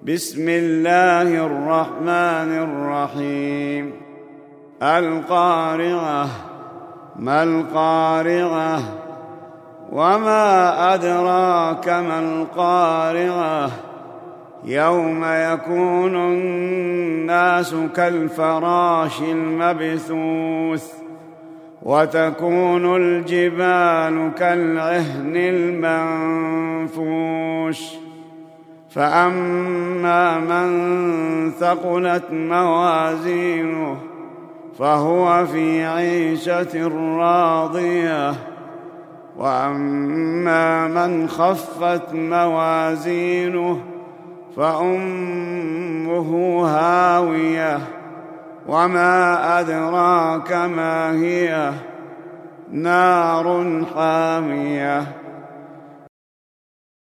بسم الله الرحمن الرحيم. القارعة. ما القارعة؟ وما أدراك ما القارعة؟ يوم يكون الناس كالفراش المبثوث وتكون الجبال كالعهن المنفوش فأما من ثقلت موازينه فهو في عيشة راضية وأما من خفت موازينه فأمه هاوية وما أدراك ما هي نار حامية